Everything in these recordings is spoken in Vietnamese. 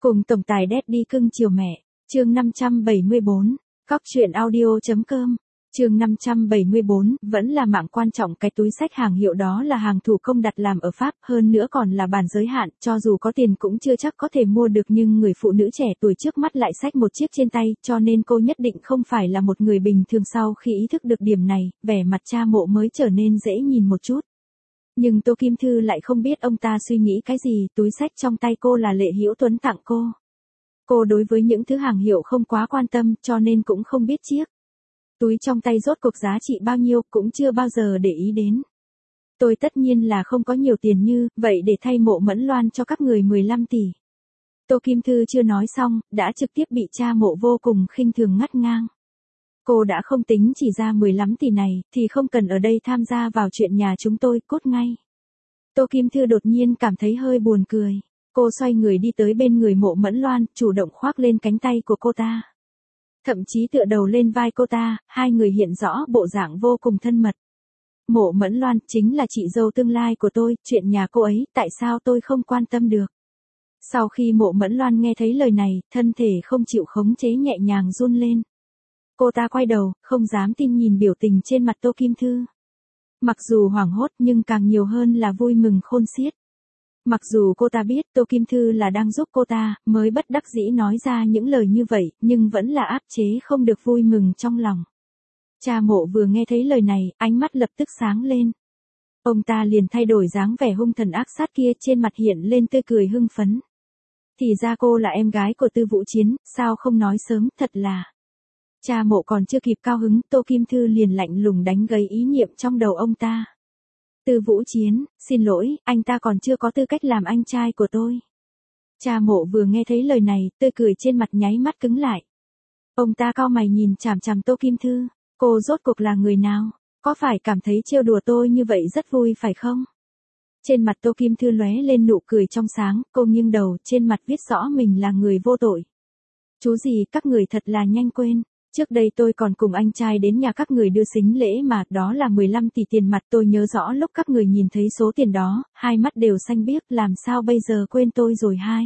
Cùng tổng tài Daddy cưng chiều mẹ, chương 574, Cóc truyện audio.com, chương 574, vẫn là mạng quan trọng. Cái túi xách hàng hiệu đó là hàng thủ công đặt làm ở Pháp, hơn nữa còn là bản giới hạn, cho dù có tiền cũng chưa chắc có thể mua được, nhưng người phụ nữ trẻ tuổi trước mắt lại xách một chiếc trên tay, cho nên cô nhất định không phải là một người bình thường. Sau khi ý thức được điểm này, vẻ mặt cha mộ mới trở nên dễ nhìn một chút. Nhưng Tô Kim Thư lại không biết ông ta suy nghĩ cái gì, túi xách trong tay cô là Lệ Hữu Tuấn tặng cô. Cô đối với những thứ hàng hiệu không quá quan tâm, cho nên cũng không biết chiếc túi trong tay rốt cuộc giá trị bao nhiêu, cũng chưa bao giờ để ý đến. Tôi tất nhiên là không có nhiều tiền như vậy để thay Mộ Mẫn Loan cho các người 15 tỷ. Tô Kim Thư chưa nói xong, đã trực tiếp bị cha Mộ vô cùng khinh thường ngắt ngang. Cô đã không tính chỉ ra 15 tỷ này, thì không cần ở đây tham gia vào chuyện nhà chúng tôi, cút ngay. Tô Kim Thư đột nhiên cảm thấy hơi buồn cười. Cô xoay người đi tới bên người Mộ Mẫn Loan, chủ động khoác lên cánh tay của cô ta. Thậm chí tựa đầu lên vai cô ta, hai người hiện rõ bộ dạng vô cùng thân mật. Mộ Mẫn Loan chính là chị dâu tương lai của tôi, chuyện nhà cô ấy, tại sao tôi không quan tâm được? Sau khi Mộ Mẫn Loan nghe thấy lời này, thân thể không chịu khống chế nhẹ nhàng run lên. Cô ta quay đầu, không dám tin nhìn biểu tình trên mặt Tô Kim Thư. Mặc dù hoảng hốt nhưng càng nhiều hơn là vui mừng khôn xiết. Mặc dù cô ta biết Tô Kim Thư là đang giúp cô ta, mới bất đắc dĩ nói ra những lời như vậy, nhưng vẫn là áp chế không được vui mừng trong lòng. Cha Mộ vừa nghe thấy lời này, ánh mắt lập tức sáng lên. Ông ta liền thay đổi dáng vẻ hung thần ác sát kia, trên mặt hiện lên tươi cười hưng phấn. Thì ra cô là em gái của Tư Vũ Chiến, sao không nói sớm, thật là... Cha Mộ còn chưa kịp cao hứng, Tô Kim Thư liền lạnh lùng đánh gãy ý niệm trong đầu ông ta. Tư Vũ Chiến, xin lỗi, anh ta còn chưa có tư cách làm anh trai của tôi. Cha Mộ vừa nghe thấy lời này, tươi cười trên mặt nháy mắt cứng lại. Ông ta cau mày nhìn chằm chằm Tô Kim Thư, cô rốt cuộc là người nào? Có phải cảm thấy trêu đùa tôi như vậy rất vui phải không? Trên mặt Tô Kim Thư lóe lên nụ cười trong sáng, cô nghiêng đầu, trên mặt viết rõ mình là người vô tội. Chú gì, các người thật là nhanh quên. Trước đây tôi còn cùng anh trai đến nhà các người đưa sính lễ mà, đó là 15 tỷ tiền mặt, tôi nhớ rõ lúc các người nhìn thấy số tiền đó, hai mắt đều xanh biếc, làm sao bây giờ quên tôi rồi hai.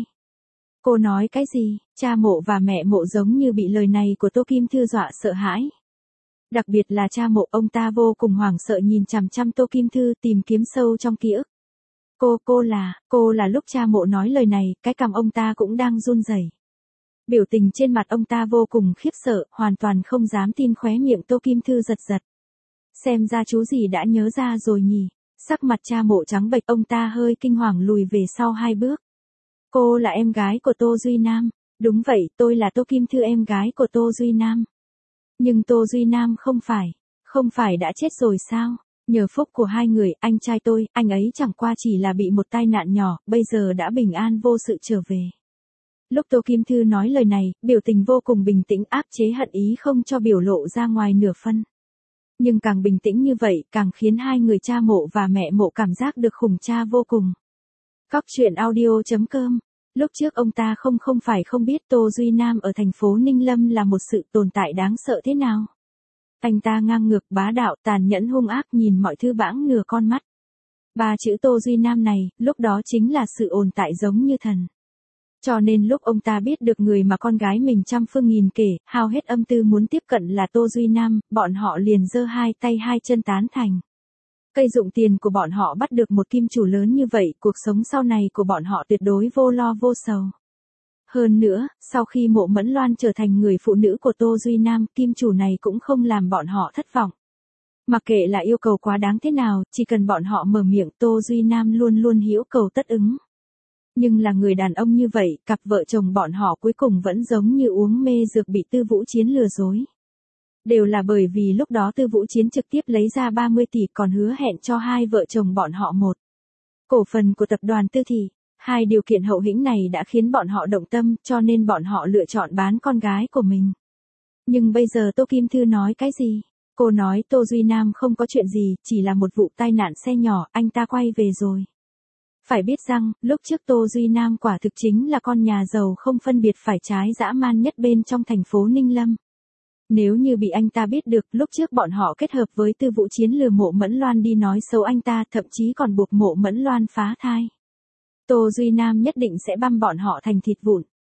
Cô nói cái gì? Cha Mộ và mẹ Mộ giống như bị lời này của Tô Kim Thư dọa sợ hãi. Đặc biệt là cha Mộ, ông ta vô cùng hoảng sợ nhìn chằm chằm Tô Kim Thư, tìm kiếm sâu trong ký ức. Cô là lúc cha Mộ nói lời này, cái cằm ông ta cũng đang run rẩy. Biểu tình trên mặt ông ta vô cùng khiếp sợ, hoàn toàn không dám tin, khóe miệng Tô Kim Thư giật giật. Xem ra chú gì đã nhớ ra rồi nhỉ. Sắc mặt cha Mộ trắng bệch, ông ta hơi kinh hoàng lùi về sau hai bước. Cô là em gái của Tô Duy Nam. Đúng vậy, tôi là Tô Kim Thư, em gái của Tô Duy Nam. Nhưng Tô Duy Nam không phải đã chết rồi sao? Nhờ phúc của hai người, anh trai tôi, anh ấy chẳng qua chỉ là bị một tai nạn nhỏ, bây giờ đã bình an vô sự trở về. Lúc Tô Kim Thư nói lời này, biểu tình vô cùng bình tĩnh, áp chế hận ý không cho biểu lộ ra ngoài nửa phân. Nhưng càng bình tĩnh như vậy, càng khiến hai người cha Mộ và mẹ Mộ cảm giác được khủng cha vô cùng. Cóc truyện audio.com. Lúc trước ông ta không phải không biết Tô Duy Nam ở thành phố Ninh Lâm là một sự tồn tại đáng sợ thế nào. Anh ta ngang ngược, bá đạo, tàn nhẫn, hung ác, nhìn mọi thứ bãng nửa con mắt. Ba chữ Tô Duy Nam này, lúc đó chính là sự ồn tại giống như thần. Cho nên lúc ông ta biết được người mà con gái mình trăm phương nghìn kể, hao hết âm tư muốn tiếp cận là Tô Duy Nam, bọn họ liền giơ hai tay hai chân tán thành. Cây dụng tiền của bọn họ bắt được một kim chủ lớn như vậy, cuộc sống sau này của bọn họ tuyệt đối vô lo vô sầu. Hơn nữa, sau khi Mộ Mẫn Loan trở thành người phụ nữ của Tô Duy Nam, kim chủ này cũng không làm bọn họ thất vọng. Mặc kệ là yêu cầu quá đáng thế nào, chỉ cần bọn họ mở miệng, Tô Duy Nam luôn luôn hữu cầu tất ứng. Nhưng là người đàn ông như vậy, cặp vợ chồng bọn họ cuối cùng vẫn giống như uống mê dược bị Tư Vũ Chiến lừa dối. Đều là bởi vì lúc đó Tư Vũ Chiến trực tiếp lấy ra 30 tỷ còn hứa hẹn cho hai vợ chồng bọn họ một cổ phần của tập đoàn Tư Thị. Hai điều kiện hậu hĩnh này đã khiến bọn họ động tâm, cho nên bọn họ lựa chọn bán con gái của mình. Nhưng bây giờ Tô Kim Thư nói cái gì? Cô nói Tô Duy Nam không có chuyện gì, chỉ là một vụ tai nạn xe nhỏ, anh ta quay về rồi. Phải biết rằng, lúc trước Tô Duy Nam quả thực chính là con nhà giàu không phân biệt phải trái dã man nhất bên trong thành phố Ninh Lâm. Nếu như bị anh ta biết được, lúc trước bọn họ kết hợp với Tư Vũ Chiến lừa Mộ Mẫn Loan đi nói xấu anh ta, thậm chí còn buộc Mộ Mẫn Loan phá thai. Tô Duy Nam nhất định sẽ băm bọn họ thành thịt vụn.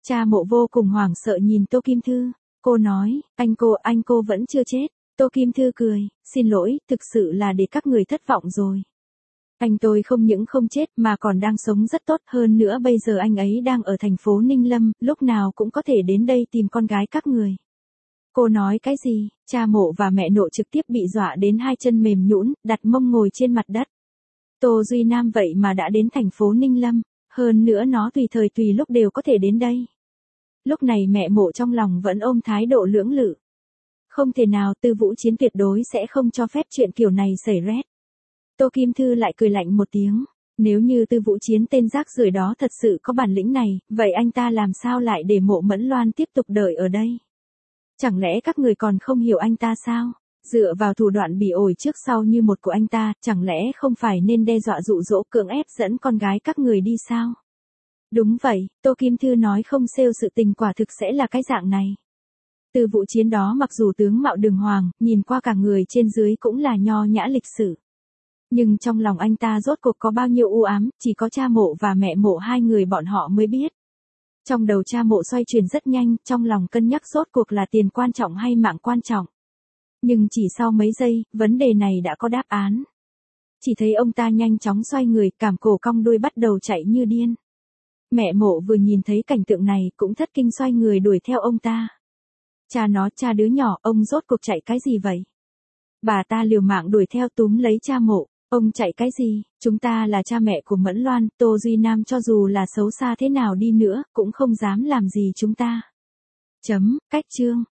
Cha Mộ vô cùng hoảng sợ nhìn Tô Kim Thư. Cô nói, anh cô vẫn chưa chết. Tô Kim Thư cười, xin lỗi, thực sự là để các người thất vọng rồi. Anh tôi không những không chết mà còn đang sống rất tốt, hơn nữa bây giờ anh ấy đang ở thành phố Ninh Lâm, lúc nào cũng có thể đến đây tìm con gái các người. Cô nói cái gì? Cha Mộ và mẹ Nộ trực tiếp bị dọa đến hai chân mềm nhũn, đặt mông ngồi trên mặt đất. Tô Duy Nam vậy mà đã đến thành phố Ninh Lâm, hơn nữa nó tùy thời tùy lúc đều có thể đến đây. Lúc này mẹ Mộ trong lòng vẫn ôm thái độ lưỡng lự. Không thể nào, Tư Vũ Chiến tuyệt đối sẽ không cho phép chuyện kiểu này xảy ra. Tô Kim Thư lại cười lạnh một tiếng. Nếu như Tư Vũ Chiến tên rác rưởi đó thật sự có bản lĩnh này, vậy anh ta làm sao lại để Mộ Mẫn Loan tiếp tục đợi ở đây? Chẳng lẽ các người còn không hiểu anh ta sao? Dựa vào thủ đoạn bỉ ổi trước sau như một của anh ta, chẳng lẽ không phải nên đe dọa dụ dỗ cưỡng ép dẫn con gái các người đi sao? Đúng vậy, Tô Kim Thư nói không xêu sự tình quả thực sẽ là cái dạng này. Tư Vũ Chiến đó mặc dù tướng mạo đường hoàng, nhìn qua cả người trên dưới cũng là nho nhã lịch sự. Nhưng trong lòng anh ta rốt cuộc có bao nhiêu u ám, chỉ có cha Mộ và mẹ Mộ hai người bọn họ mới biết. Trong đầu cha Mộ xoay chuyển rất nhanh, trong lòng cân nhắc rốt cuộc là tiền quan trọng hay mạng quan trọng. Nhưng chỉ sau mấy giây, vấn đề này đã có đáp án. Chỉ thấy ông ta nhanh chóng xoay người, cảm cổ cong đuôi bắt đầu chạy như điên. Mẹ Mộ vừa nhìn thấy cảnh tượng này cũng thất kinh xoay người đuổi theo ông ta. Cha đứa nhỏ, ông rốt cuộc chạy cái gì vậy? Bà ta liều mạng đuổi theo túm lấy cha Mộ. Ông chạy cái gì? Chúng ta là cha mẹ của Mẫn Loan, Tô Duy Nam cho dù là xấu xa thế nào đi nữa, cũng không dám làm gì chúng ta. Cách chương.